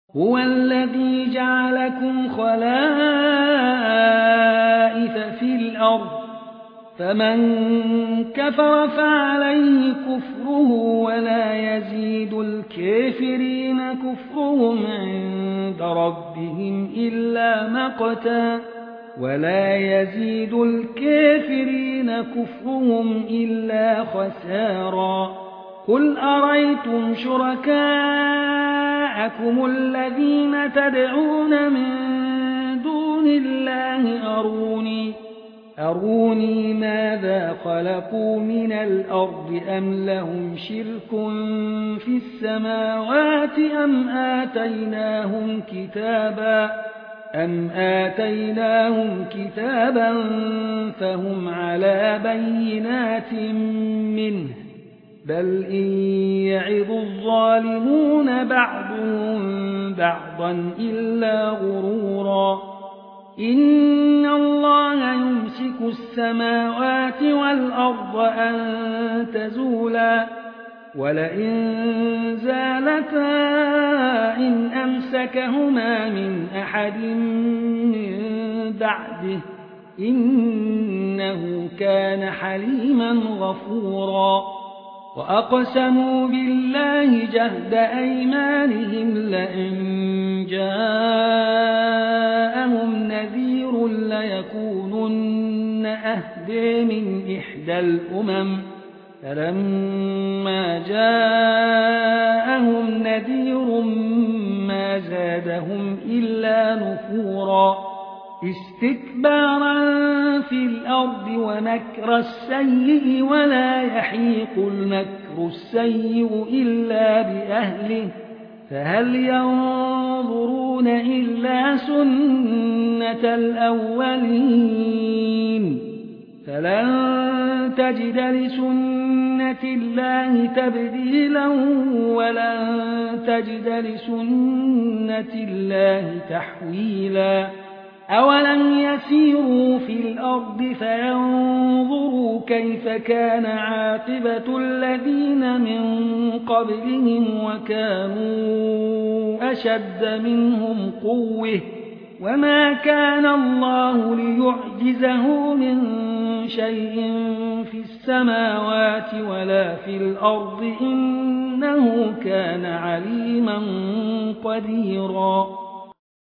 هو الذي جعلكم خلائف في الأرض فمن كفر فعليه كفره ولا يزيد الكافرين كفرهم عند ربهم إلا مقتا ولا يزيد الكافرين كفرهم إلا خسارا قل أريتم شركاءكم الذين تدعون من دون الله أروني ماذا خلقوا من الأرض أم لهم شرك في السماوات أم آتيناهم كتابا فهم على بينات منه بل إن يعظ الظالمون بعضهم بعضا إلا غرورا إن الله يمسك السماوات والأرض أن تزولا ولئن زالتا إن أمسكهما من أحد من بعده إنه كان حليما غفورا وأقسموا بالله جهد أيمانهم لئن جاءهم نذير ليكونن أهدى من إحدى الأمم فلما جاءهم نذير ما زادهم إلا نفورا استكبارا في الأرض ومكر السيء ولا يحيق المكر السيء إلا بأهله فهل ينظرون إلا سنة الأولين فلن تجد لسنة الله تبديلا ولن تجد لسنة الله تحويلا أولم يسيروا في الأرض فينظروا كيف كان عاقبة الذين من قبلهم وكانوا أشد منهم قوة وما كان الله ليعجزه من شيء في السماوات ولا في الأرض إنه كان عليما قديرا